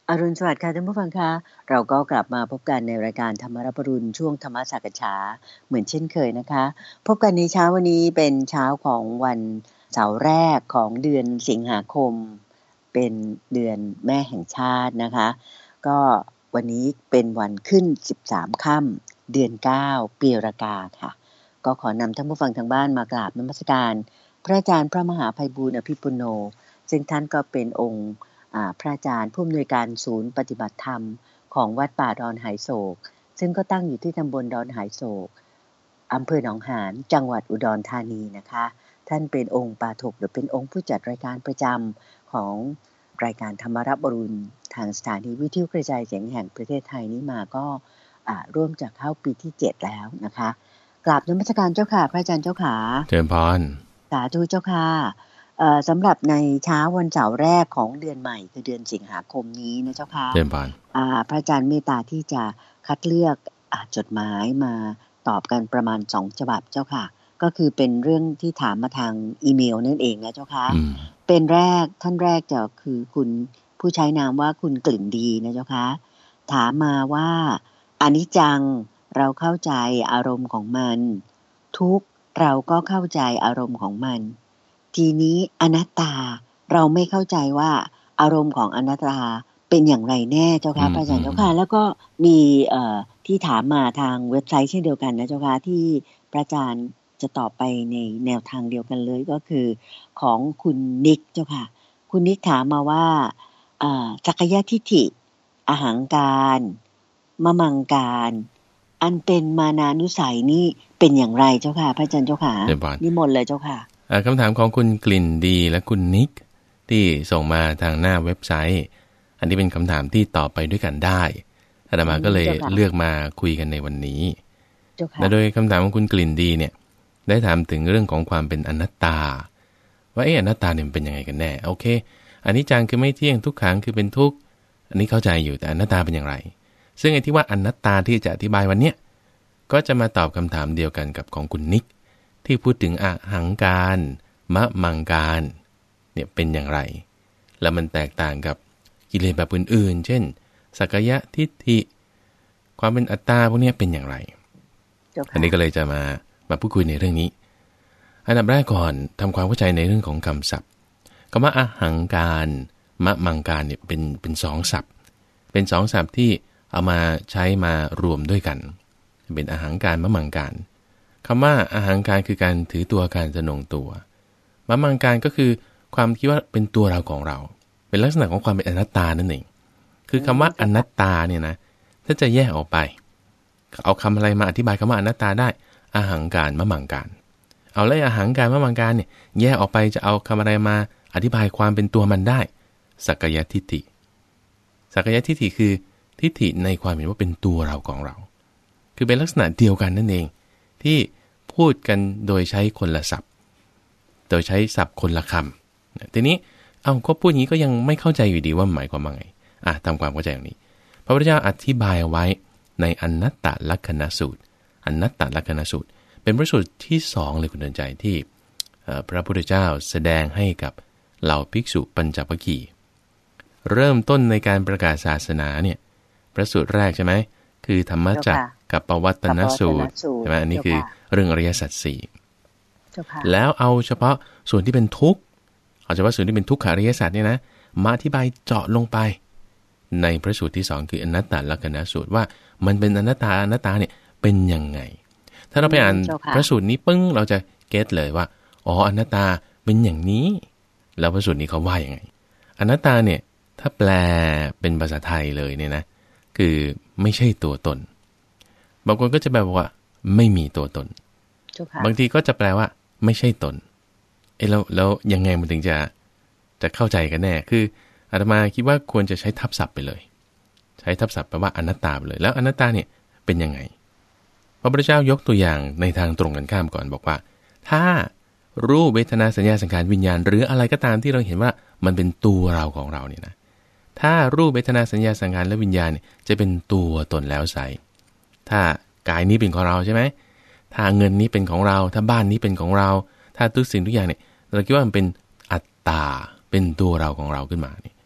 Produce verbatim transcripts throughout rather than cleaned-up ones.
อรุณสวัสดิ์ค่ะท่านผู้ฟังคะเราก็กลับมาพบกันในรายการธรรมรับอรุณช่วงธรรมสักฉาเหมือนเช่นเคยนะคะพบกันในเช้าวันนี้เป็นเช้าของวันเสาร์แรกของเดือนสิงหาคมเป็นเดือนแม่แห่งชาตินะคะก็วันนี้เป็นวันขึ้นสิบสามค่ำเดือนเก้าปีรากาค่ะก็ขอนำท่านผู้ฟังทางบ้านมากราบนมัสการพระอาจารย์พระมหาไพบูลย์อภิปุโนซึ่งท่านก็เป็นองค์พระอาจารย์ผู้อำนวยการศูนย์ปฏิบัติธรรมของวัดป่าดอนหายโศกซึ่งก็ตั้งอยู่ที่ตำบลดอนหายโศกอำเภอหนองหานจังหวัดอุดรธานีนะคะท่านเป็นองค์ปาฐกหรือเป็นองค์ผู้จัดรายการประจำของรายการธรรมรับอรุณทางสถานีวิทยุกระจายเสียงแห่งประเทศไทยนี้มาก็ร่วมจะเข้าปีที่เจ็ดแล้วนะคะกราบนมัสการเจ้าค่ะพระอาจารย์เจ้าค่ะเจริญพรสาธุเจ้าค่ะสำหรับในเช้าวันเสาร์แรกของเดือนใหม่คือเดือนสิงหาคมนี้นะเจ้าค่ะเจริญพรพระอาจารย์เมตตาที่จะคัดเลือกจดหมายมาตอบกันประมาณสองฉบับเจ้าค่ะก็คือเป็นเรื่องที่ถามมาทางอีเมลนั่นเองนะเจ้าค่ะเป็นแรกท่านแรกจะคือคุณผู้ใช้นามว่าคุณกลิ่นดีนะเจ้าค่ะถามมาว่าอนิจจังเราเข้าใจอารมณ์ของมันทุกข์เราก็เข้าใจอารมณ์ของมันทีนี้อนัตตาเราไม่เข้าใจว่าอารมณ์ของอนัตตาเป็นอย่างไรแน่เจ้าค่ะพระอาจารย์เจ้าค่ะแล้วก็มีเอ่อที่ถามมาทางเว็บไซต์เช่นเดียวกันนะเจ้าค่ะที่พระอาจารย์จะตอบไปในแนวทางเดียวกันเลยก็คือของคุณนิกเจ้าค่ะคุณนิกถามมาว่าอ่าสักกายทิฏฐิอหังการมะมังการอันเป็นมานานุสัยนี่เป็นอย่างไรเจ้าค่ะพระอาจารย์เจ้าค่ะนิมนต์เลยเจ้าค่ะคำถามของคุณกลิ่นดีและคุณนิกที่ส่งมาทางหน้าเว็บไซต์อันนี้เป็นคำถามที่ตอบไปด้วยกันได้อาตมาก็เลยเลือกมาคุยกันในวันนี้และโดยคำถามของคุณกลิ่นดีเนี่ยได้ถามถึงเรื่องของความเป็นอนัตตาว่าเอออนัตตาเนี่ยเป็นยังไงกันแน่โอเคอันนี้จังคือไม่เที่ยงทุกขังคือเป็นทุกข์อันนี้เข้าใจอยู่แต่อนัตตาเป็นอย่างไรซึ่งไอ้ที่ว่าอนัตตาที่จะอธิบายวันเนี้ยก็จะมาตอบคำถามเดียวกันกับของคุณนิกที่พูดถึงอหังการมะมังการเนี่ยเป็นอย่างไรแล้วมันแตกต่างกับกิเลสแบบอื่นๆเช่นสักกายทิฏฐิความเป็นอัตตาพวกนี้เป็นอย่างไร อันนี้ก็เลยจะมามาพูดคุยในเรื่องนี้อันดับแรกก่อนทำความเข้าใจในเรื่องของคำศัพท์คำว่าอหังการมะมังการเนี่ยเป็นเป็นสองศัพท์เป็นสองศัพท์ที่เอามาใช้มารวมด้วยกันเป็นอหังการมะมังการคำว่าอหังการคือการถือตัวการทะนงตัวมะมังการก็คือความคิดว่าเป็นตัวเราของเราเป็นลักษณะของความเป็นอนัตตานั่นเองคือคำว่าอนัตตาเนี่ยนะถ้าจะแยกออกไปเอาคำอะไรมาอธิบายคำว่าอนัตตาได้อหังการมะมังการเอาเลยอหังการมะมังการเนี่ยแยกออกไปจะเอาคำอะไรมาอธิบายความเป็นตัวมันได้สักกายทิฏฐิสักกายทิฏฐิคือทิฏฐิในความเห็นว่าเป็นตัวเราของเราคือเป็นลักษณะเดียวกันนั่นเองที่พูดกันโดยใช้คนละศัพท์โดยใช้ศัพท์คนละคำทีนี้เอาก็พูดอย่างนี้ก็ยังไม่เข้าใจอยู่ดีว่าหมายความว่าไงอ่ะทำความเข้าใจอย่างนี้พระพุทธเจ้าอธิบายเอาไว้ในอนัตตลักขณสูตรอนัตตลักขณสูตรเป็นพระสูตรที่สองเลยคุณเดินใจที่พระพุทธเจ้าแสดงให้กับเหล่าภิกษุปัญจวัคคีย์เริ่มต้นในการประกาศศาสนาเนี่ยพระสูตรแรกใช่ไหมคือธรรมจักรกับปวัตตนสูตรใช่ไหมอันนี้คือเรื่องอริยสัจสี่แล้วเอาเฉพาะส่วนที่เป็นทุกข์เอาเฉพาะส่วนที่เป็นทุกขอริยสัจเนี่ยนะมาอธิบายเจาะลงไปในพระสูตรที่สองคืออนัตตลักขณสูตรว่ามันเป็นอนัตตาอนัตตาเนี่ยเป็นยังไงถ้าเราไปอ่านพระสูตรนี้ปึ้งเราจะเก็ทเลยว่าอ๋ออนัตตาเป็นอย่างนี้แล้วพระสูตรนี้เขาว่ายังไงอนัตตาเนี่ยถ้าแปลเป็นภาษาไทยเลยเนี่ยนะคือไม่ใช่ตัวตนบางคนก็จะแปลว่าไม่มีตัวตนบางทีก็จะแปลว่าไม่ใช่ตนเอ้แล้วแล้วยังไงมันถึงจะจะเข้าใจกันแน่คืออาตมาคิดว่าควรจะใช้ทับศัพท์ไปเลยใช้ทับศัพท์แปลว่าอนัตตาไปเลยแล้วอนัตตาเนี่ยเป็นยังไงพระพุทธเจ้ายกตัวอย่างในทางตรงกันข้ามก่อนบอกว่าถ้ารูปเวทนาสัญญาสังขารวิญญาณหรืออะไรก็ตามที่เราเห็นว่ามันเป็นตัวเราของเราเนี่ยนะถ้ารูปเวทนาสัญญาสังขารและวิญญาณเนี่ยจะเป็นตัวตนแล้วใสถ้ากายนี้เป็นของเราใช่ไหมถ้าเงินนี้เป็นของเราถ้าบ้านนี้เป็นของเราถ้าทุกสิ่งทุกอย่างเนี่ยเราคิดว่ามันเป็นอัตตาเป็นตัวเราของเราขึ้นมานี่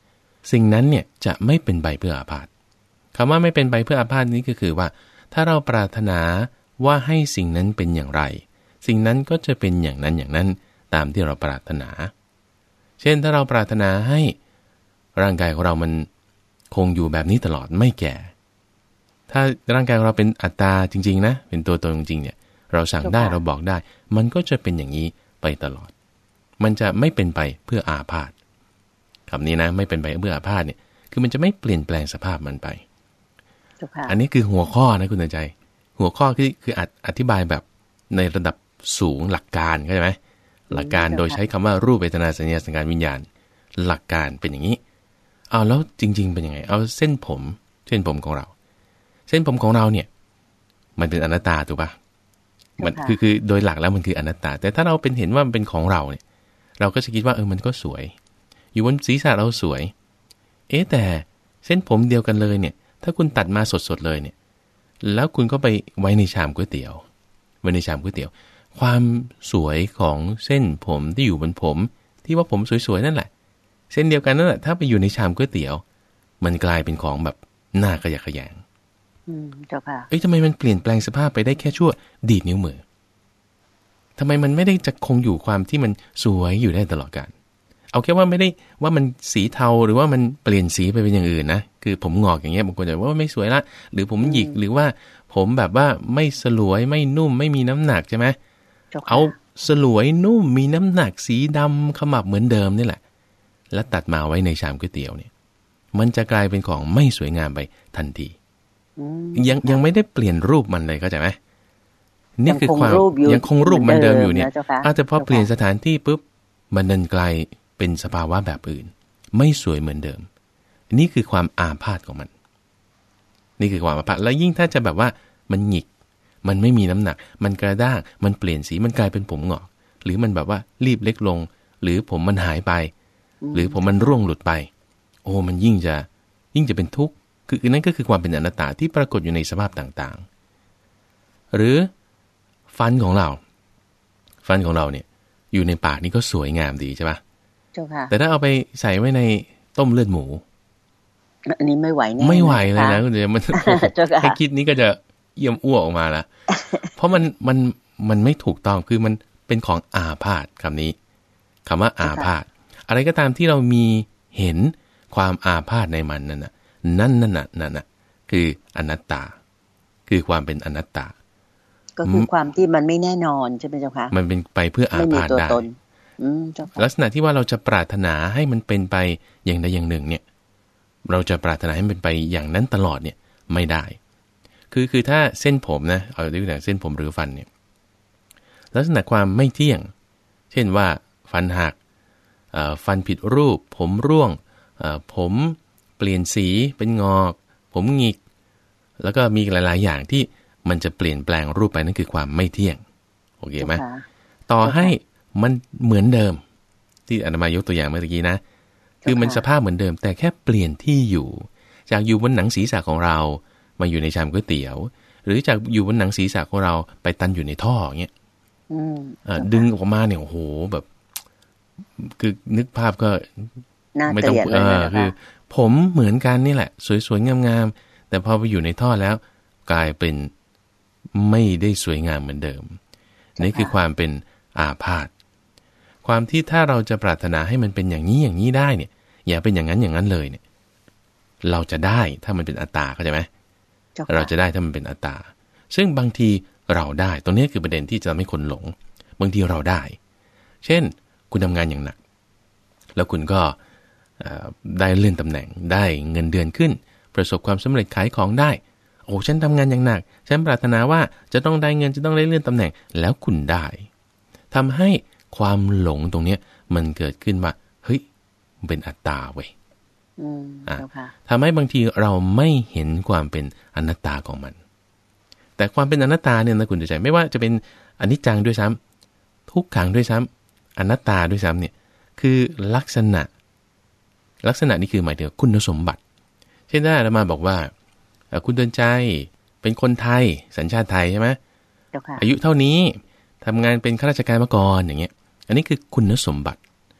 สิ่งนั้นเนี่ยจะไม่เป็นไปเพื่ออาพาธคำว่าไม่เป็นไปเพื่ออาพาธนี้ก็คือว่าถ้าเราปรารถนาว่าให้สิ่งนั้นเป็นอย่างไรสิ่งนั้นก็จะเป็นอย่างนั้นอย่างนั้นตามที่เราปรารถนาเช่นถ้าเราปรารถนาให้ร่างกายของเรามันคงอยู่แบบนี้ตลอดไม่แก่ถ้าร่างกายของเราเป็นอัตตาจริงๆนะเป็นตัวตนจริงๆเนี่ยเราสั่งได้เราบอกได้มันก็จะเป็นอย่างนี้ไปตลอดมันจะไม่เป็นไปเพื่ออาพาธคำนี้นะไม่เป็นไปเพื่ออาพาธเนี่ยคือมันจะไม่เปลี่ยนแปลงสภาพมันไปอันนี้คือหัวข้อนะคุณใจหัวข้อคือคืออธิบายแบบในระดับสูงหลักการเข้าใจไหมหลักการโดยใช้คำว่ารูปเวทนาสัญญาสังขารวิญญาณหลักการเป็นอย่างนี้เอาแล้วจริงๆเป็นยังไงเอาเส้นผมเส้นผมของเราเส้นผมของเราเนี่ยมันเป็นอนัตตาถูกปะมันคือคือโดยหลักแล้วมันคืออนัตตาแต่ถ้าเราเป็นเห็นว่ามันเป็นของเราเนี่ยเราก็จะคิดว่าเออมันก็สวยอยู่บนศีรษะเราสวยเอ๊ะแต่เส้นผมเดียวกันเลยเนี่ยถ้าคุณตัดมาสดๆเลยเนี่ยแล้วคุณก็ไปไว้ในชามก๋วยเตี๋ยวไว้ในชามก๋วยเตี๋ยวความสวยของเส้นผมที่อยู่บนผมที่ว่าผมสวยๆนั่นแหละเส้นเดียวกันนั่นแหละถ้าไปอยู่ในชามก๋วยเตี๋ยวมันกลายเป็นของแบบน่าขยะแขยงอืมเจ้าค่ะเอ้ยทำไมมันเปลี่ยนแปลงสภาพไปได้แค่ชั่วดีดนิ้วมือทำไมมันไม่ได้จะคงอยู่ความที่มันสวยอยู่ได้ตลอดกาลเอาแค่ว่าไม่ได้ว่ามันสีเทาหรือว่ามันเปลี่ยนสีไปเป็นอย่างอื่นนะคือผมงอกอย่างเงี้ยบางคนจะว่าไม่สวยละหรือผมหยิกหรือว่าผมแบบว่าไม่สลวยไม่นุ่มไม่มีน้ำหนักใช่ไหมเอาสลวยนุ่มมีน้ำหนักสีดำขมับเหมือนเดิมนี่แหละแล้วตัดมาไว้ในชามก๋วยเตี๋ยวเนี่ยมันจะกลายเป็นของไม่สวยงามไปทันทียังยังไม่ได้เปลี่ยนรูปมันเลยเข้าใจไหมนี่คือความยังคงรูปมันเดิมอยู่เนี่ยอาจจะพอเปลี่ยนสถานที่ปุ๊บมันดันกลายเป็นสภาวะแบบอื่นไม่สวยเหมือนเดิมนี่คือความอาพาธของมันนี่คือความอาพาธแล้วยิ่งถ้าจะแบบว่ามันหงิกมันไม่มีน้ำหนักมันกระด้างมันเปลี่ยนสีมันกลายเป็นผมงอกหรือมันแบบว่ารีบเล็กลงหรือผมมันหายไปหรือผมมันร่วงหลุดไปโอ้มันยิ่งจะยิ่งจะเป็นทุกข์คือนั่นก็คือความเป็นอนัตตาที่ปรากฏอยู่ในสภาพต่างๆหรือฟันของเราฟันของเราเนี่ยอยู่ในปากนี่ก็สวยงามดีใช่ปะเจ้าค่ะแต่ถ้าเอาไปใส่ไว้ในต้มเลือดหมูอันนี้ไม่ไหวแน่ไม่ไหวเลยนะคุณเดี๋ยวมันแค่คิดนี้ก็จะเยี่ยมอ้วกออกมาละเพราะมันมันมันไม่ถูกต้องคือมันเป็นของอาพาธคำนี้คำว่าอาพาธอะไรก็ตามที่เรามีเห็นความอาพาธในมันนั่นน่ะนั่นนั่นน่ะนั่นน่ะคืออนัตตาคือความเป็นอนัตตาก็คือความที่มันไม่แน่นอนใช่ไหมเจ้าคะมันเป็นไปเพื่ออาพาธได้ลักษณะที่ว่าเราจะปรารถนาให้มันเป็นไปอย่างใดอย่างหนึ่งเนี่ยเราจะปรารถนาให้มันเป็นไปอย่างนั้นตลอดเนี่ยไม่ได้คือคือถ้าเส้นผมนะเอาตัวอย่างเส้นผมหรือฟันเนี่ยลักษณะความไม่เที่ยงเช่นว่าฟันหักฟันผิดรูปผมร่วงผมเปลี่ยนสีเป็นงอกผมหงิกแล้วก็มีหลายๆอย่างที่มันจะเปลี่ยนแปลงรูปไปนั่นคือความไม่เที่ยงโอเคไหมต่อให้มันเหมือนเดิมที่อาตมายกตัวอย่างเมื่อกี้นะคือมันสภาพเหมือนเดิมแต่แค่เปลี่ยนที่อยู่จากอยู่บนหนังศีรษะของเรามาอยู่ในชามก๋วยเตี๋ยวหรือจากอยู่บนหนังศีรษะของเราไปตันอยู่ในท่ออย่างเงี้ยดึงออกมาเนี่ยโอ้โหแบบคือนึกภาพก็ไม่ต้องเออคือผมเหมือนกันนี่แหละสวยๆงามๆแต่พอไปอยู่ในท่อแล้วกลายเป็นไม่ได้สวยงามเหมือนเดิมนี่คือความเป็นอาพาธความที่ถ้าเราจะปรารถนาให้มันเป็นอย่างนี้อย่างนี้ได้เนี่ยอย่าเป็นอย่างนั้นอย่างนั้นเลยเนี่ยเราจะได้ถ้ามันเป็นอัตตาเข้าใจไหมเราจะได้ถ้ามันเป็นอัตตาซึ่งบางทีเราได้ตรงนี้คือประเด็นที่จะทำให้คนหลงบางทีเราได้เช่นคุณทำงานอย่างหนักแล้วคุณก็ได้เลื่อนตำแหน่งได้เงินเดือนขึ้นประสบความสำเร็จขายของได้โอ้ฉันทำงานอย่างหนักฉันปรารถนาว่าจะต้องได้เงินจะต้องได้เลื่อนตำแหน่งแล้วคุณได้ทำให้ความหลงตรงนี้มันเกิดขึ้นว่าเฮ้ยมันเป็นอัตตาเว้ยอ่าทำให้บางทีเราไม่เห็นความเป็นอนัตตาของมันแต่ความเป็นอนัตตาเนี่ยนะคุณใจไม่ว่าจะเป็นอนิจจังด้วยซ้ำทุกขังด้วยซ้ำอนัตตาด้วยซ้ำเนี่ยคือลักษณะลักษณะนี้คือหมายถึงคุณสมบัติเช่นถ้าอาตมาบอกว่าคุณเดินใจเป็นคนไทยสัญชาติไทยใช่ไหมอายุเท่านี้ทำงานเป็นข้าราชการมาก่อนอย่างเงี้ยอันนี้คือคุณสมบัติ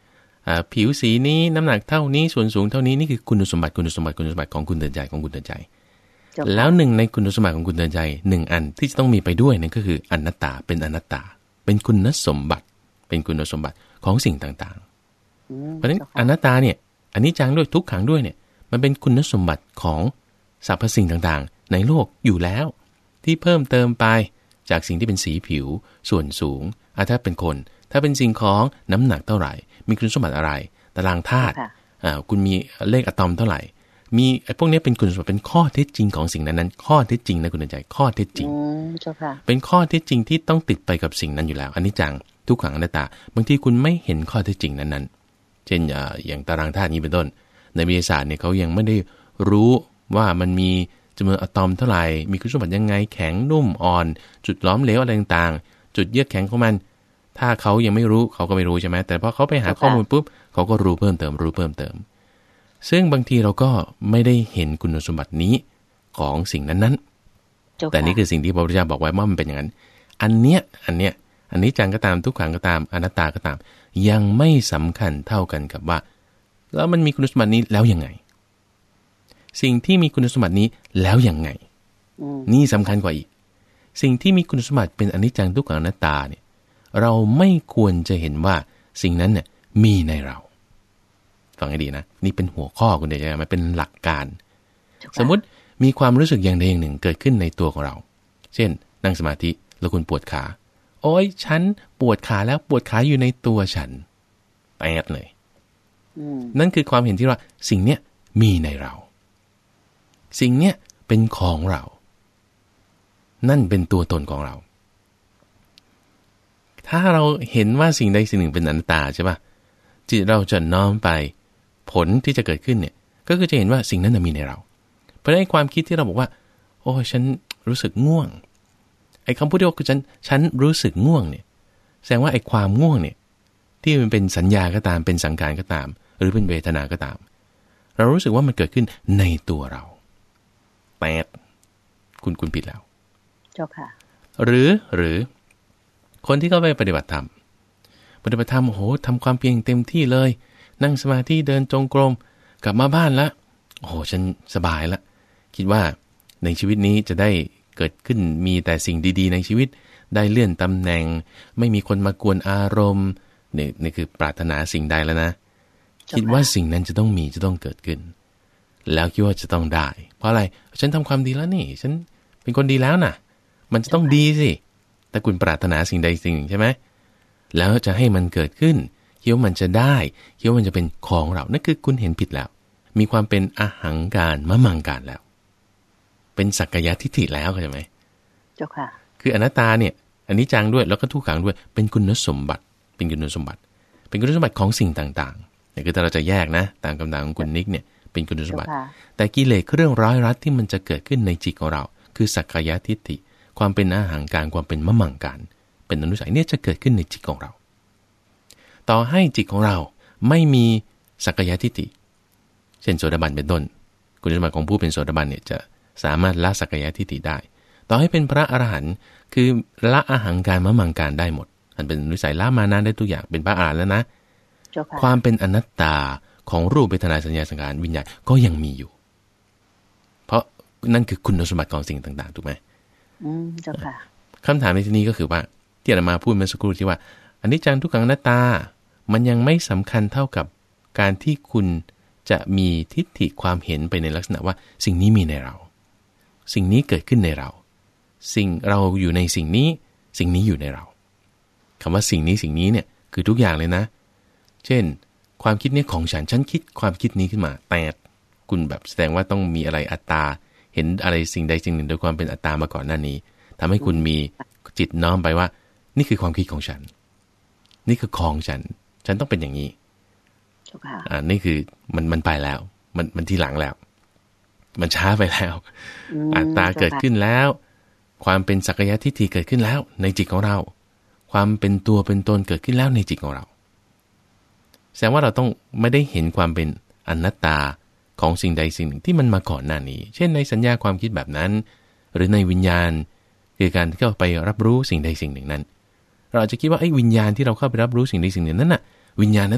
ผิวสีนี้น้ำหนักเท่านี้ส่วนสูงเท่านี้นี่คือคุณสมบัติคุณสมบัติคุณสมบัติของคุณเตือนใจของคุณเตือนใจแล้วหนึ่งในคุณสมบัติของคุณเตือนใจหนึ่งอันที่จะต้องมีไปด้วยนั่นก็คืออนัตตาเป็นอนัตตาเป็นคุณสมบัติเป็นคุณสมบัติของสิ่งต่างๆเพราะฉะนั้นอนัตตาเนี่ยอันนี้จังด้วยทุกขังด้วยเนี่ยมันเป็นคุณสมบัติของสรรพสิ่งต่างๆในโลกอยู่แล้วที่เพิ่มเติมไปจากสิ่งที่เป็นสีผิวส่วนสูงอ่ะถ้าเป็นคนถ้าเป็นสิ่งของน้ำหนักเท่าไหร่มีคุณสมบัติอะไรตารางธาตุอ่าคุณมีเลขอะตอมเท่าไหร่มีไอ้พวกนี้เป็นคุณสมบัติเป็นข้อเท็จจริงของสิ่งนั้นๆข้อเท็จจริงนะคุณใจข้อเท็จจริงเป็นข้อเท็จจริงที่ต้องติดไปกับสิ่งนั้นอยู่แล้วอันนี้จังทุกขังอนัตตาบางทีคุณไม่เห็นข้อเท็จจริงนั้นๆเช่นอย่างตารางธาตุนี้เป็นต้นในวิทยาศาสตร์เนี่ยเขายังไม่ได้รู้ว่ามันมีจำนวนอะตอมเท่าไหร่มีคุณสมบัติยังไงแข็งนุ่มอ่อนจุดล้อมเหลวอะไรต่างๆจุดเยือกแข็งของมันถ้าเขายังไม่รู้เขาก็ไม่รู้ใช่ไหมแต่พอเขาไปหาข้อมูลปุ๊บเขาก็รู้เพิ่มเติมรู้เพิ่มเติมซึ่งบางทีเราก็ไม่ได้เห็นคุณสมบัตินี้ของสิ่งนั้นๆแต่นี่คือสิ่งที่พระพุทธเจ้าบอกไว้ว่ามันเป็นอย่างนั้นอันเนี้ยอันเนี้ยอันนี้จังก็ตามทุกขังก็ตามอนัตตาก็ตามยังไม่สำคัญเท่ากันกับว่าแล้วมันมีคุณสมบัตินี้แล้วยังไงสิ่งที่มีคุณสมบัตินี้แล้วยังไงนี่สำคัญกว่าอีกสิ่งที่มีคุณสมบัติเป็นอนิจจังทุกขังอนัตตาเนี่ยเราไม่ควรจะเห็นว่าสิ่งนั้นเนี่ยมีในเราฟังให้ดีนะนี่เป็นหัวข้อคุณเดชมันเป็นหลักการสมมุติมีความรู้สึกอย่างใดอย่างหนึ่งเกิดขึ้นในตัวของเราเช่นนั่งสมาธิแล้วคุณปวดขาโอ๊ยฉันปวดขาแล้วปวดขาอยู่ในตัวฉันแปดเลยนั่นคือความเห็นที่ว่าสิ่งเนี้ยมีในเราสิ่งเนี้ยเป็นของเรานั่นเป็นตัวตนของเราถ้าเราเห็นว่าสิ่งใดสิ่งหนึ่งเป็นอนัตตาใช่ป่ะจิตเราจะน้อมไปผลที่จะเกิดขึ้นเนี่ยก็คือจะเห็นว่าสิ่งนั้นมีในเราเพราะฉะนั้นความคิดที่เราบอกว่าโอ้ฉันรู้สึกง่วงไอ้คำพูดที่ว่าฉันฉันรู้สึกง่วงเนี่ยแสดงว่าไอ้ความง่วงเนี่ยที่มันเป็นสัญญาก็ตามเป็นสังขารก็ตามหรือเป็นเวทนาก็ตามเรารู้สึกว่ามันเกิดขึ้นในตัวเราแปดคุณคุณผิดแล้วเจ้าค่ะหรือหรือคนที่เข้าไปปฏิบัติธรรมปฏิบัติธรรมโอ้โหทำความเพียรเต็มที่เลยนั่งสมาธิเดินจงกรมกลับมาบ้านละโอ้โหฉันสบายละคิดว่าในชีวิตนี้จะได้เกิดขึ้นมีแต่สิ่งดีๆในชีวิตได้เลื่อนตำแหน่งไม่มีคนมากวนอารมณ์นี่นี่คือปรารถนาสิ่งใดแล้วนะคิดว่าสิ่งนั้นจะต้องมีจะต้องเกิดขึ้นแล้วคิดว่าจะต้องได้เพราะอะไรฉันทำความดีแล้วนี่ฉันเป็นคนดีแล้วน่ะมันจะต้องดีสิแต่คุณปรารถนาสิ่งใดสิ่งหนึ่งใช่ไหมแล้วจะให้มันเกิดขึ้นคิดว่ามันจะได้คิดว่ามันจะเป็นของเรานั่นคือคุณเห็นผิดแล้วมีความเป็นอหังการมะมังการแล้วเป็นสักกายทิฏฐิแล้วเข้าใจไหมเจ้าค่ะคืออนัตตาเนี่ยอันนี้จังด้วยแล้วก็ทุกขังด้วยเป็นคุณสมบัติเป็นคุณสมบัติเป็นคุณสมบัติของสิ่งต่างๆนี่คือถ้าเราจะแยกนะตามคำถามของคุณนิกเนี่ยเป็นคุณสมบัติแต่กิเลสเครื่องร้อยรัดที่มันจะเกิดขึ้นในจิตของเราคือสักกายทิฏฐิความเป็นอหังการความเป็นมะมังการเป็นอนุสัยเนี่ยจะเกิดขึ้นในจิตของเราต่อให้จิตของเราไม่มีสักกายทิฏฐิเช่นโสดาบันเป็นต้นคุณสมบัติของผู้เป็นโสดาบันเนี่ยจะสามารถละสักกายทิฏฐิได้ต่อให้เป็นพระอรหันต์คือละอหังการมะมังการได้หมดอันเป็นอนุสัยละมานะได้ทุกอย่างเป็นพระอรหันต์แล้วนะความเป็นอนัตตาของรูปเวทนาสัญญาสังขารวิญญาณก็ยังมีอยู่เพราะนั่นคือคุณสมบัติของสิ่งต่างๆถูกไหมอืมเจ้าค่ะคำถามในที่นี้ก็คือว่าที่อาตมาพูดเมื่อสักครู่ที่ว่าอนิจจังทุกขังอนัตตามันยังไม่สำคัญเท่ากับการที่คุณจะมีทิฏฐิความเห็นไปในลักษณะว่าสิ่งนี้มีในเราสิ่งนี้เกิดขึ้นในเราสิ่งเราอยู่ในสิ่งนี้สิ่งนี้อยู่ในเราคำว่าสิ่งนี้สิ่งนี้เนี่ยคือทุกอย่างเลยนะเช่นความคิดนี้ของฉันฉันคิดความคิดนี้ขึ้นมาแต่คุณแบบแสดงว่าต้องมีอะไรอัตตาเห็นอะไรสิ่งใดสิ่งหนึ่งโดยความเป็นอัตตามาก่อนหน้านี้ทำให้คุณมีจิตน้อมไปว่านี่คือความคิดของฉันนี่คือของฉันฉันต้องเป็นอย่างนี้อ่านี่คือมันมันไปแล้วมันมันทีหลังแล้วมันช้าไปแล้วอัตตาเกิดขึ้นแล้วความเป็นสักกายทิฏฐิเกิดขึ้นแล้วในจิตของเราความเป็นตัวเป็นตนเกิดขึ้นแล้วในจิตของเราแสดงว่าเราต้องไม่ได้เห็นความเป็นอนัตตาของสิ่งใดสิ่งหนึ่งที่มันมาก่อนหน้านี้เช่นในสัญญาความคิดแบบนั้นหรือในวิญญาณคือการที่เข้าไปรับรู้สิ่งใดสิ่งหนึ่งนั้นเราอาจจะคิดว่าไอ้วิญญาณที่เราเข้าไปรับรู้สิ่งใดสิ่งหนึ่งนั้นน่ะวิญญาณนั้นน่ะ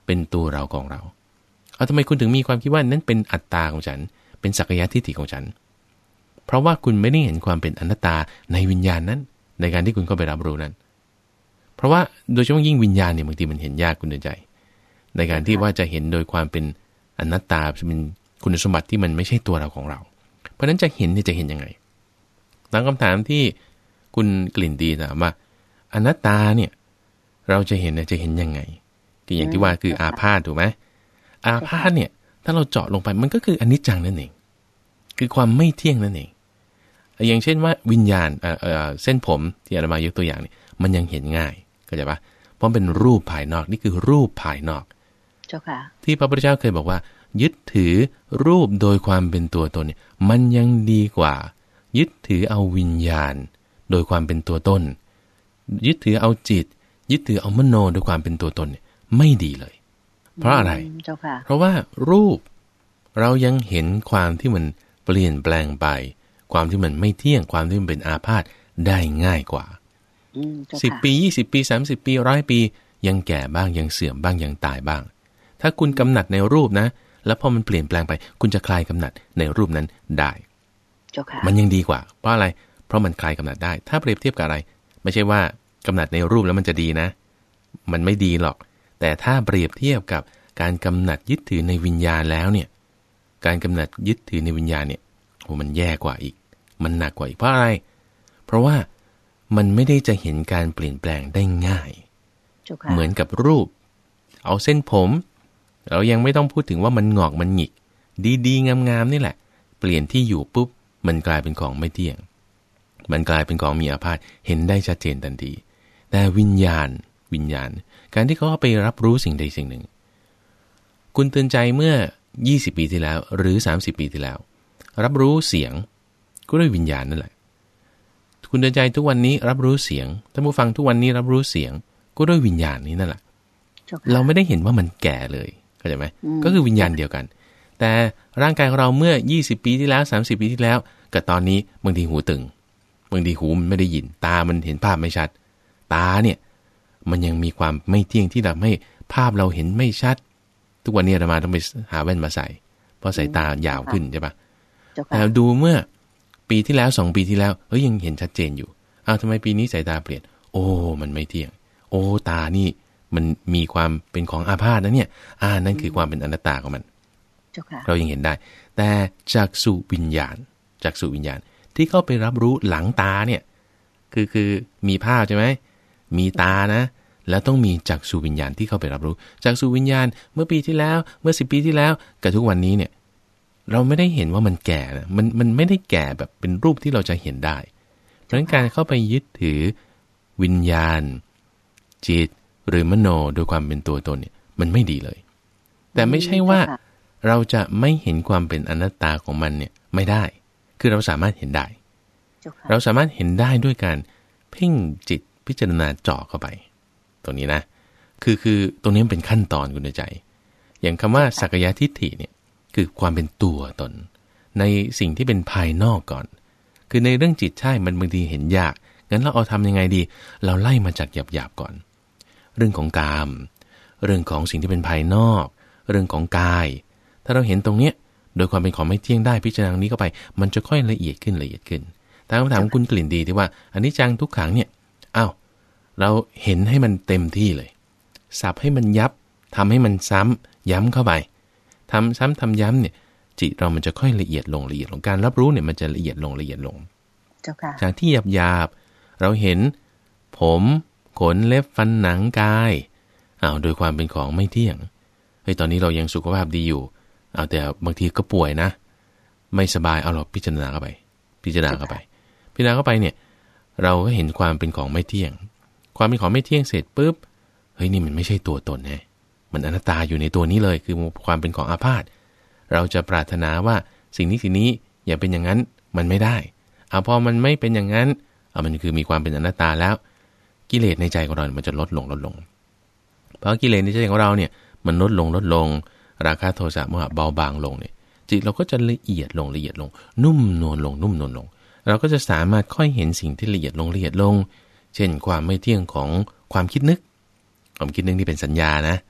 เป็นตัวเราของเราเอาทำไมคุณถึงมีความคิดว่านั้นเป็นอัตตาของฉันเป็นสักยะทิฏฐิของฉันเพราะว่าคุณไม่ได้เห็นความเป็นอนัตตาในวิญญาณนั้นในการที่คุณเข้าไปรับรู้นั้นเพราะว่าโดยเฉพาะยิ่งวิญญาณเนี่ยบางทีมันเห็นยากคุณเดินใจในการที่ว่าจะเห็นโดยความเป็นอนัตตาเป็นคุณสมบัติที่มันไม่ใช่ตัวเราของเราเพราะนั้นจะเห็นเนี่ยจะเห็นยังไงตามคำถามที่คุณกลิ่นดีถามว่าอนัตตาเนี่ยเราจะเห็นเนี่ยจะเห็นยังไงก็อย่างที่ว่าคืออาพาธถูกไหมอาพาธเนี่ยถ้าเราเจาะลงไปมันก็คืออนิจจังนั่นเองคือความไม่เที่ยงนั่นเองอย่างเช่นว่าวิญญาณเอ่อเอ่อเส้นผมที่อาตมายกตัวอย่างเนี่ยมันยังเห็นง่ายเข้าใจปะเพราะเป็นรูปภายนอกนี่คือรูปภายนอกเจ้าค่ะที่พระพุทธเจ้าเคยบอกว่ายึดถือรูปโดยความเป็นตัวตนเนี่ยมันยังดีกว่ายึดถือเอาวิญญาณโดยความเป็นตัวตนยึดถือเอาจิตยึดถือเอามโนโดยความเป็นตัวตนเนี่ยไม่ดีเลยเพราะอะไรเจ้าค่ะเพราะว่ารูปเรายังเห็นความที่มันเปลี่ยนแปลงไปความที่มันไม่เที่ยงความที่มันเป็นอาพาธได้ง่ายกว่าสิบปียี่สิบปีสามสิบปีร้อยปียังแก่บ้างยังเสื่อมบ้างยังตายบ้างถ้าคุณกำหนัดในรูปนะแล้วพอมันเปลี่ยนแปลงไปคุณจะคลายกำหนัดในรูปนั้นได้มันยังดีกว่าเพราะอะไรเพราะมันคลายกำหนัดได้ถ้าเปรียบเทียบกับอะไรไม่ใช่ว่ากำหนัดในรูปแล้วมันจะดีนะมันไม่ดีหรอกแต่ถ้าเปรียบเทียบกับการกำหนัดยึดถือในวิญญาณแล้วเนี่ยการกำหนัดยึดถือในวิญญาณเนี่ยโอ้มันแย่กว่าอีกมันหนักกว่าอีกเพราะอะไรเพราะว่ามันไม่ได้จะเห็นการเปลี่ยนแปลงได้ง่ายเหมือนกับรูปเอาเส้นผมเรายังไม่ต้องพูดถึงว่ามันงอกมันหงิกดีๆงามๆนี่แหละเปลี่ยนที่อยู่ปุ๊บมันกลายเป็นของไม่เที่ยงมันกลายเป็นของมีอาพาธเห็นได้ชัดเจนทันทีแต่วิญญาณวิญญาณการที่เขาไปรับรู้สิ่งใดสิ่งหนึ่งคุณเตือนใจเมื่อยี่สิบปีที่แล้วหรือสามสิบปีที่แล้วรับรู้เสียงก็ด้วยวิญญาณนั่นแหละคุณเตือนใจทุกวันนี้รับรู้เสียงท่านผู้ฟังทุกวันนี้รับรู้เสียงก็ด้วยวิญญาณนี้นั่นแหละเราไม่ได้เห็นว่ามันแก่เลยเข้าใจไหมก็คือวิญญาณเดียวกันแต่ร่างกายของเราเมื่อยี่สิบปีที่แล้วสามสิบปีที่แล้วกับตอนนี้บางทีหูตึงบางทีหูมันไม่ได้ยินตามันเห็นภาพไม่ชัดตาเนี่ยมันยังมีความไม่เที่ยงที่ทำให้ภาพเราเห็นไม่ชัดทุกวันนี้อาตมาต้องไปหาแว่นมาใส่เพราะสายตายาวขึ้นใช่ปะแต่ดูเมื่อปีที่แล้วสองปีที่แล้วเฮ้ยยังเห็นชัดเจนอยู่อ้าวทำไมปีนี้สายตาเปลี่ยนโอ้มันไม่เที่ยงโอ้ตานี่มันมีความเป็นของอาพาธนะเนี่ยอ่านั่นคือความเป็นอนัตตาของมันเรายังเห็นได้แต่จักษุวิญญาณจักษุวิญญาณที่เข้าไปรับรู้หลังตาเนี่ยคือคือมีภาพใช่ไหมมีตานะแล้วต้องมีจักษุวิญญาณที่เข้าไปรับรู้จักษุวิญญาณเมื่อปีที่แล้วเมื่อสิบปีที่แล้วกับทุกวันนี้เนี่ยเราไม่ได้เห็นว่ามันแก่นะมันมันไม่ได้แก่แบบเป็นรูปที่เราจะเห็นได้เพราะฉะนั้นการเข้าไปยึดถือวิญญาณจิตหรือมโนโดยความเป็นตัวตนเนี่ยมันไม่ดีเลยแต่ไม่ใช่ว่าเราจะไม่เห็นความเป็นอนัตตาของมันเนี่ยไม่ได้คือเราสามารถเห็นได้เราสามารถเห็นได้ด้วยการเพ่งจิตพิจารณาเจาะเข้าไปตรงนี้นะคือคือตรงนี้เป็นขั้นตอนคุณใจอย่างคำว่าสักยทิฏฐิเนี่ยคือความเป็นตัวตนในสิ่งที่เป็นภายนอกก่อนคือในเรื่องจิตใช่มันบางทีเห็นยากงั้นเราเอาทำยังไงดีเราไล่มาจากหยาบๆก่อนเรื่องของกามเรื่องของสิ่งที่เป็นภายนอกเรื่องของกายถ้าเราเห็นตรงเนี้ยโดยความเป็นของไม่เที่ยงได้พิจารณานี้เข้าไปมันจะค่อยละเอียดขึ้นละเอียดขึ้นตามคำถามของคุณกลิ่นดีที่ว่าอนิจจังทุกขังเนี่ยอ้าวเราเห็นให้มันเต็มที่เลยสับให้มันยับทำให้มันซ้ำย้ำเข้าไปทำซ้ำทำย้ำเนี่ยจิตเรามันจะค่อยละเอียดลงละเอียดลงการรับรู้เนี่ยมันจะละเอียดลงละเอียดลงจากที่หยาบหยาบเราเห็นผมขนเล็บฟันหนังกายอ้าวโดยความเป็นของไม่เที่ยงเฮ้ยตอนนี้เรายังสุขภาพดีอยู่เอาแต่บางทีก็ป่วยนะไม่สบายเอาเราพิจารณาเข้าไปพิจารณาเข้าไปพิจารณาเข้าไปเนี่ยเราก็เห็นความเป็นของไม่เที่ยงความเป็นของไม่เที่ยงเสร็จปุ๊บเฮ้ยนี่มันไม่ใช่ตัวตนไงมันอนัตตาอยู่ในตัวนี้เลยคือความเป็นของอาพาธเราจะปรารถนาว่าสิ่งนี้สิ่งนี้อย่าเป็นอย่างนั้นมันไม่ได้เอาพอมันไม่เป็นอย่างนั้นเอามันคือมีความเป็นอนัตตาแล้วกิเลสในใจของเรามันจะลดลงลดลงเพราะกิเลสในใจของเราเนี่ยมันลดลงลดลงราคะโทสะโมหะเบาบางลงเนี่ยจิตเราก็จะละเอียดลงละเอียดลงนุ่มนวลลงนุ่มนวลลงเราก็จะสามารถค่อยเห็นสิ่งที่ละเอียดลงละเอียดลงเช่นความไม่เที่ยงของความคิดนึกความคิดนึกที่เป็นสัญญานะ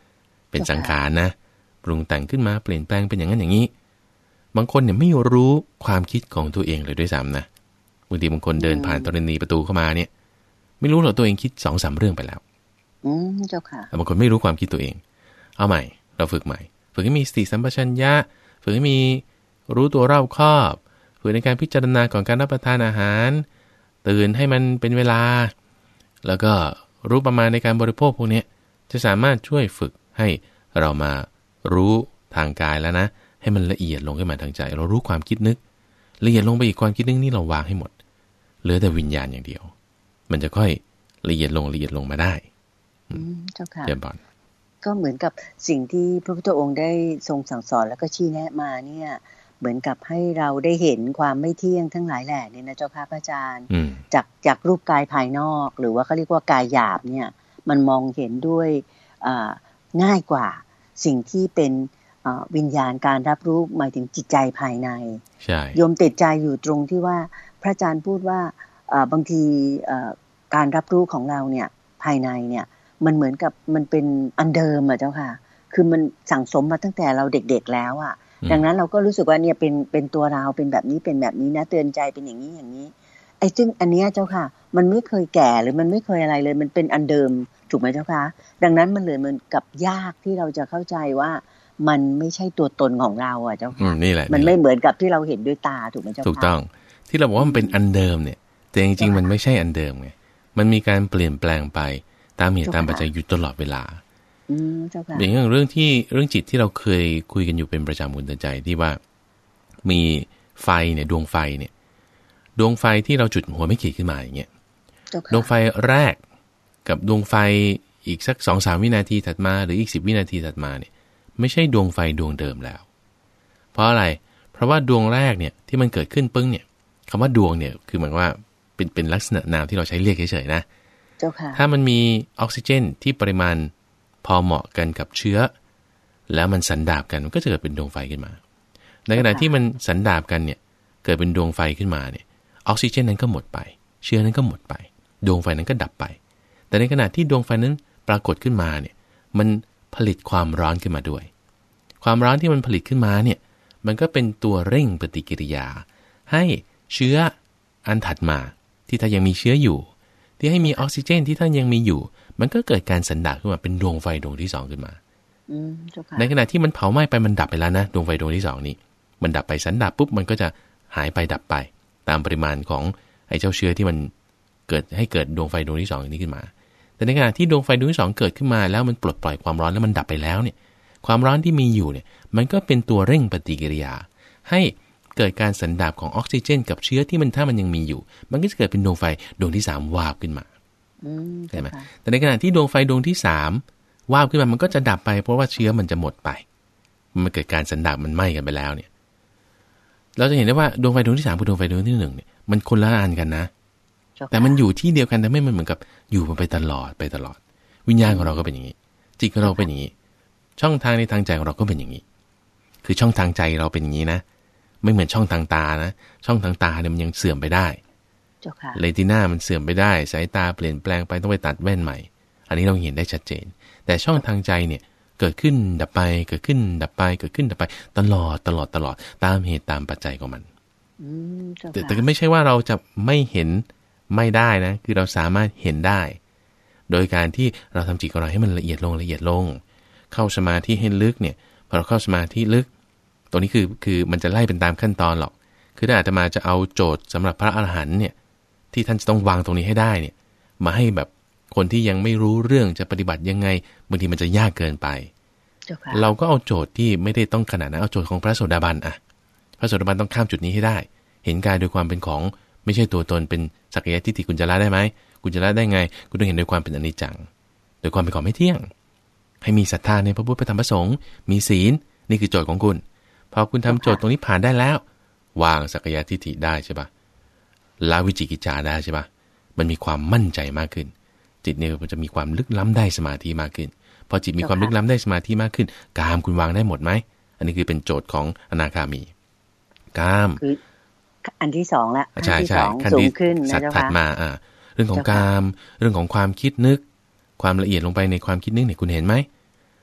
เป็นสังขารนะปรุงแต่งขึ้นมาเปลี่ยนแปลงเป็นอย่างนั้นอย่างนี้บางคนเนี่ยไม่รู้ความคิดของตัวเองเลยด้วยซ้ำนะบางทีบางคนเดินผ่านตรณีประตูเข้ามาเนี่ยไม่รู้หรอกตัวเองคิดสองสามเรื่องไปแล้วอืมเจ้าค่ะแต่บางคนไม่รู้ความคิดตัวเองเอาใหม่เราฝึกใหม่ฝึกให้มีสติสัมปชัญญะฝึกให้มีรู้ตัวรอบคอบฝึกในการพิจารณาก่อนการรับประทานอาหารตื่นให้มันเป็นเวลาแล้วก็รู้ประมาณในการบริโภคพวกนี้จะสามารถช่วยฝึกให้เรามารู้ทางกายแล้วนะให้มันละเอียดลงขึ้นมาทางใจเรารู้ความคิดนึกละเอียดลงไปอีกความคิดนึกนี่เราวางให้หมดเหลือแต่วิญญาณอย่างเดียวมันจะค่อยละเอียดลงละเอียดลงมาได้อืมเจ้าค่ะเยี่ยมบอลก็เหมือนกับสิ่งที่พระพุทธองค์ได้ทรงสั่งสอนแล้วก็ชี้แนะมาเนี่ยเหมือนกับให้เราได้เห็นความไม่เที่ยงทั้งหลายแหล่เนี่ยนะเจ้าค่ะพระอาจารย์จากจากรูปกายภายนอกหรือว่าเขาเรียกว่ากายหยาบเนี่ยมันมองเห็นด้วยง่ายกว่าสิ่งที่เป็นวิญญาณการรับรู้หมายถึงจิตใจภายในใช่โยมติดใจอยู่ตรงที่ว่าพระอาจารย์พูดว่าบางทีการรับรู้ของเราเนี่ยภายในเนี่ยมันเหมือนกับมันเป็นอันเดิมอ่ะเจ้าค่ะคือมันสั่งสมมาตั้งแต่เราเด็กๆแล้วอ่ะดังนั้นเราก็รู้สึกว่าเนี่ยเป็นเป็นตัวเราเป็นแบบนี้เป็นแบบนี้นะเตือนใจเป็นอย่างนี้อย่างนี้ไอ้ซึ่งอันเนี้ยเจ้าค่ะมันไม่เคยแก่หรือมันไม่เคยอะไรเลยมันเป็นอันเดิมถูกไหมเจ้าค่ะดังนั้นมันเลยเหมือนกับยากที่เราจะเข้าใจว่ามันไม่ใช่ตัวตนของเราอ่ะเจ้าค่ะนี่แหละมันไม่เหมือนกับที่เราเห็นด้วยตาถูกไหมเจ้าค่ะถูกต้องที่เราบอกว่ามันเป็นอันเดิมเนี่ยแต่จริงๆมันไม่ใช่อันเดิมไงมันมีการเปลี่ยนแปลงไปตามเหตุตามปัจจัยอยู่ตลอดเวลาอย่างเรื่องเรื่องที่เรื่องจิตที่เราเคยคุยกันอยู่เป็นประจำคุณเตือนใจที่ว่ามีไฟเนี่ยดวงไฟเนี่ยดวงไฟที่เราจุดหัวไม่ขีดขึ้นมาอย่างเงี้ยดวงไฟแรกกับดวงไฟอีกสัก สองถึงสาม วินาทีถัดมาหรืออีกสิบวินาทีถัดมาเนี่ยไม่ใช่ดวงไฟดวงเดิมแล้วเพราะอะไรเพราะว่าดวงแรกเนี่ยที่มันเกิดขึ้นปึ้งเนี่ยคำว่าดวงเนี่ยคือหมายว่าเป็นเป็นลักษณะนามที่เราใช้เรียกเฉยๆนะถ้ามันมีออกซิเจนที่ปริมาณพอเหมาะกันกับเชื้อแล้วมันสันดาบกันมันก็จะเกิดเป็นดวงไฟขึ้นมาในขณะที่มันสันดาบกันเนี่ยเกิดเป็นดวงไฟขึ้นมาเนี่ยออกซิเจนนั้นก็หมดไปเชื้อนั้นก็หมดไปดวงไฟนั้นก็ดับไปแต่ในขณะที่ดวงไฟนั้นปรากฏขึ้นมาเนี่ยมันผลิตความร้อนขึ้นมาด้วยความร้อนที่มันผลิตขึ้นมาเนี่ยมันก็เป็นตัวเร่งปฏิกิริยาให้เชื้ออันถัดมาที่ถ้ายังมีเชื้ออยู่ที่ให้มีออกซิเจนที่ท่านยังมีอยู่มันก็เกิดการสันดาบขึ้นมาเป็นดวงไฟดวงที่สองขึ้นมาในขณะที่มันเผาไหม้ไปมันดับไปแล้วนะดวงไฟดวงที่สองนี้มันดับไปสันดาบปุ๊บมันก็จะหายไปดับไปตามปริมาณของไอ้เจ้าเชื้อที่มันเกิดให้เกิดดวงไฟดวงที่สองนี้ขึ้นมาแต่ในขณะที่ดวงไฟดวงที่สองเกิดขึ้นมาแล้วมันปลดปล่อยความร้อนแล้วมันดับไปแล้วเนี่ยความร้อนที่มีอยู่เนี่ยมันก็เป็นตัวเร่งปฏิกิริยาให้เกิดการสันดาบของออกซิเจนกับเชื้อที่มันถ้ามันยังมีอยู่มันก็จะเกิดเป็นดวงไฟดวงที่สามวาบขึ้นมาใช่ไหมแต่ในขณะที่ดวงไฟดวงที่สามวาบขึ้นมามันก็จะดับไปเพราะว่าเชื้อมันจะหมดไปมันเกิดการสันดาบมันไหม้กันไปแล้วเนี่ยเราจะเห็นได้ว่าดวงไฟดวงที่สามกับดวงไฟดวงที่หนึ่งเนี่ยมันคนละอันกันนะแต่มันอยู่ที่เดียวกันแต่ไม่มันเหมือนกับอยู่มันไปตลอดไปตลอดวิญญาณของเราก็เป็นอย่างนี้จิตของเราเป็นอย่างนี้ช่องทางในทางใจของเราก็เป็นอย่างนี้คือช่องทางใจเราเป็นอย่างนี้นะไม่เหมือนช่องทางตานะช่องทางตาเนี่ยมันยังเสื่อมไปได้เรติน่ามันเสื่อมไปได้สายตาเปลี่ยนแปลงไปต้องไปตัดแว่นใหม่อันนี้เราเห็นได้ชัดเจนแต่ช่องทางใจเนี่ยเกิดขึ้นดับไปเกิดขึ้นดับไปเกิดขึ้นดับไปตลอดตลอดตลอดตามเหตุตามปัจจัยของมันแต่แต่ก็ไม่ใช่ว่าเราจะไม่เห็นไม่ได้นะคือเราสามารถเห็นได้โดยการที่เราทำจิตของเราให้มันละเอียดลงละเอียดลงเข้าสมาธิให้ลึกเนี่ยพอเราเข้าสมาธิลึกตรงนี้คือคือมันจะไล่เป็นตามขั้นตอนหรอกคือถ้าอาตมาจะเอาโจทย์สำหรับพระอรหันต์เนี่ยที่ท่านจะต้องวางตรงนี้ให้ได้เนี่ยมาให้แบบคนที่ยังไม่รู้เรื่องจะปฏิบัติยังไงบางทีมันจะยากเกินไปเราก็เอาโจทย์ที่ไม่ได้ต้องขนาดนั้นเอาโจทย์ของพระโสดาบันอะพระโสดาบันต้องข้ามจุดนี้ให้ได้เห็นกายโดยความเป็นของไม่ใช่ตัวตนเป็นสักยะทิฏฐิคุณจะละได้ไหมคุณจะละได้ไงคุณต้องเห็นโดยความเป็นอนิจจังโดยความเป็นของไม่เที่ยงให้มีศรัทธาในพระพุทธพระธรรมพระสงฆ์มีศีลนี่คือโจทย์ของคุณพอคุณทำโจทย์ตรงนี้ผ่านได้แล้ววางสักยะทิฏฐิได้ใช่ปะละวิจิกิจฉาได้ใช่ปะมันมีความมั่นใจมากขึ้นจิตเนี่ยมันจะมีความลึกล้ำได้สมาธิมากขึ้นพอจิตมีความลึกล้ำได้สมาธิมากขึ้นกามคุณวางได้หมดไหมอันนี้คือเป็นโจทย์ของอนาคามีกามคืออันที่สองละใช่ใช่ขั้นที่สัตว์ถัดมาอ่าเรื่องของกามเรื่องของความคิดนึกความละเอียดลงไปในความคิดนึกเนี่ยคุณเห็นไหม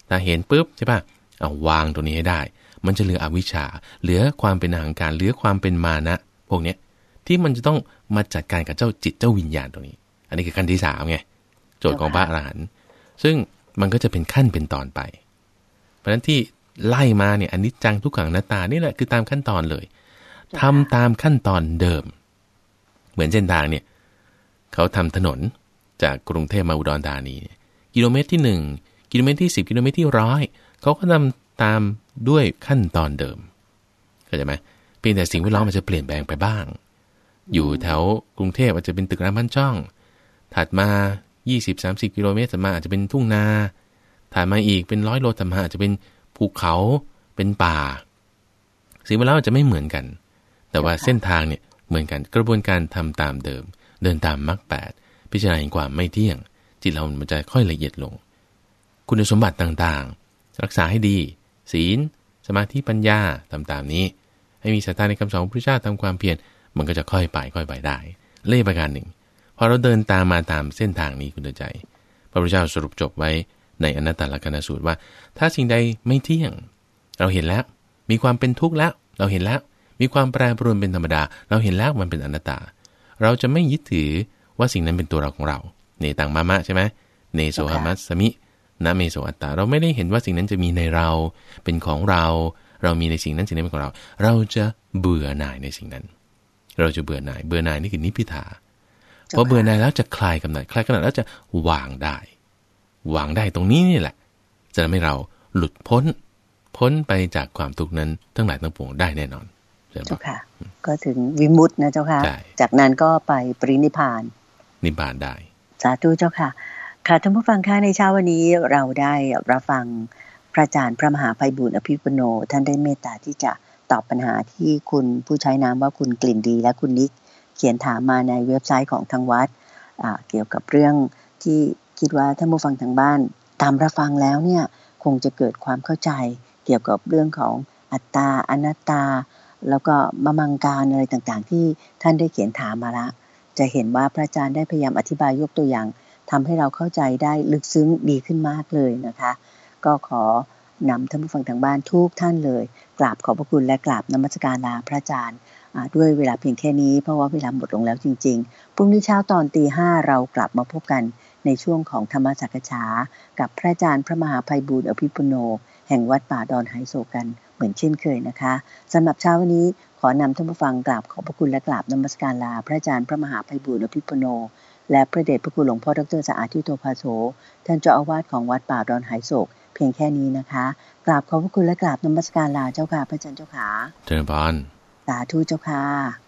ตาเห็นปุ๊บใช่ป่ะเอาวางตรงนี้ให้ได้มันจะเหลืออวิชชาเหลือความเป็นอหังการเหลือความเป็นมานะพวกเนี้ยที่มันจะต้องมาจัดการกับเจ้าจิตเจ้าวิญญาณตรงนี้อันนี้คือขั้นที่สามไงโจทย์ของพระอรหันต์ซึ่งมันก็จะเป็นขั้นเป็นตอนไปเพราะฉะนั้นที่ไล่มาเนี่ยอนิจจังทุกขังอนัตตานี่แหละคือตามขั้นตอนเลยทำตามขั้นตอนเดิมเหมือนเส้นทางเนี่ยเขาทำถนนจากกรุงเทพมาอุดรธานีกิโลเมตรที่หนึ่งกิโลเมตรที่สิบกิโลเมตรที่ร้อยเขาก็ทำตามด้วยขั้นตอนเดิมเข้าใจไหมเพียงแต่สิ่งแวดล้อมมันจะเปลี่ยนแปลงไปบ้างอยู่แถวกรุงเทพอาจจะเป็นตึกรามบ้านช่องถัดมา ยี่สิบถึงสามสิบ กิโลเมตรถัดมาอาจจะเป็นทุ่งนาถัดมาอีกเป็นร้อยโลถัดมาอาจจะเป็นภูเขาเป็นป่าสิ่งแวดล้อมอาจจะไม่เหมือนกันแต่ว่าเส้นทางเนี่ยเหมือนกันกระบวนการทำตามเดิมเดินตามมรรคแปดพิจารณาเห็นความไม่เที่ยงจิตเรามันจะค่อยละเอียดลงคุณสมบัติต่างๆรักษาให้ดีศีลสมาธิปัญญาตามตามนี้ให้มีศรัทธาในคำสอนของพระพุทธเจ้าทำความเพียรมันก็จะค่อยไปค่อยไปได้เล่ประการหนึ่งพอเราเดินตามมาตามเส้นทางนี้คุณใจพระพุทธเจ้าสรุปจบไว้ในอนัตตลกนสูตรว่าถ้าสิ่งใดไม่เที่ยงเราเห็นแล้วมีความเป็นทุกข์แล้วเราเห็นแล้วมีความแปรปรวนเป็นธรรมดาเราเห็นแล้วมันเป็นอนัตตาเราจะไม่ยึดถือว่าสิ่งนั้นเป็นตัวเราของเราเนตังมามะใช่ไหมเนโสหมัสสมินะเมโสอัตตาเราไม่ได้เห็นว่าสิ่งนั้นจะมีในเราเป็นของเราเรามีในสิ่งนั้นสิ่งนั้นเป็นของเราเราจะเบื่อหน่ายในสิ่งนั้นเราจะเบื่อหน่ายเบื่อหน่ายนี่คือนิพพิทาพอเบื่อหน่ายแล้วจะคลายกำหนัดคลายกำหนัดแล้วจะวางได้วางได้ตรงนี้นี่แหละจะทำให้เราหลุดพ้นพ้นไปจากความทุกข์นั้นทั้งหลายทั้งปวงได้แน่นอนเจ้าค่ะก็ถึงวิมุตตินะเจ้าค่ะจากนั้นก็ไปปรินิพพานนิพพานได้สาธุเจ้าค่ะค่ะท่านผู้ฟังค่ะในเช้าวันนี้เราได้รับฟังพระอาจารย์พระมหาไพบูลย์อภิปุโนท่านได้เมตตาที่จะตอบปัญหาที่คุณผู้ใช้นามว่าคุณกลิ่นดีและคุณนิกเขียนถามมาในเว็บไซต์ของทางวัดเกี่ยวกับเรื่องที่คิดว่าท่านผู้ฟังทางบ้านตามรับฟังแล้วเนี่ยคงจะเกิดความเข้าใจเกี่ยวกับเรื่องของอัตตาอนัตตาแล้วก็มมังการอะไรต่างๆที่ท่านได้เขียนถามมาละจะเห็นว่าพระอาจารย์ได้พยายามอธิบายยกตัวอย่างทำให้เราเข้าใจได้ลึกซึ้งดีขึ้นมากเลยนะคะก็ขอนำท่านผู้ฟังทางบ้านทุกท่านเลยกราบขอบพระคุณและกราบนมัสการลาพระอาจารย์ด้วยเวลาเพียงแค่นี้เพราะว่าเวลาหมดลงแล้วจริงๆพรุ่งนี้เช้าตอนตีห้าเรากลับมาพบกันในช่วงของธรรมสักษากับพระอาจารย์พระมหาไพบูลย์อภิปุโนแห่งวัดป่าดอนไหโศกกันเหมือนเช่นเคยนะคะสำหรับเช้าวันนี้ขอนำท่านผู้ฟังกราบขอบพระคุณและกราบนมัสการลาพระอาจารย์พระมหาไพบูลย์อภิปุโนและพระเดชพระคุณหลวงพ่อดร.สะอาดทิโตภาโสท่านเจ้าอาวาสของวัดป่าดอนไหโศกเพียงแค่นี้นะคะกราบขอบพระคุณและกราบนมัสการลาเจ้าค่ะพระอาจารย์เจ้าค่ะเจริญพรสาธุเจ้าค่ะ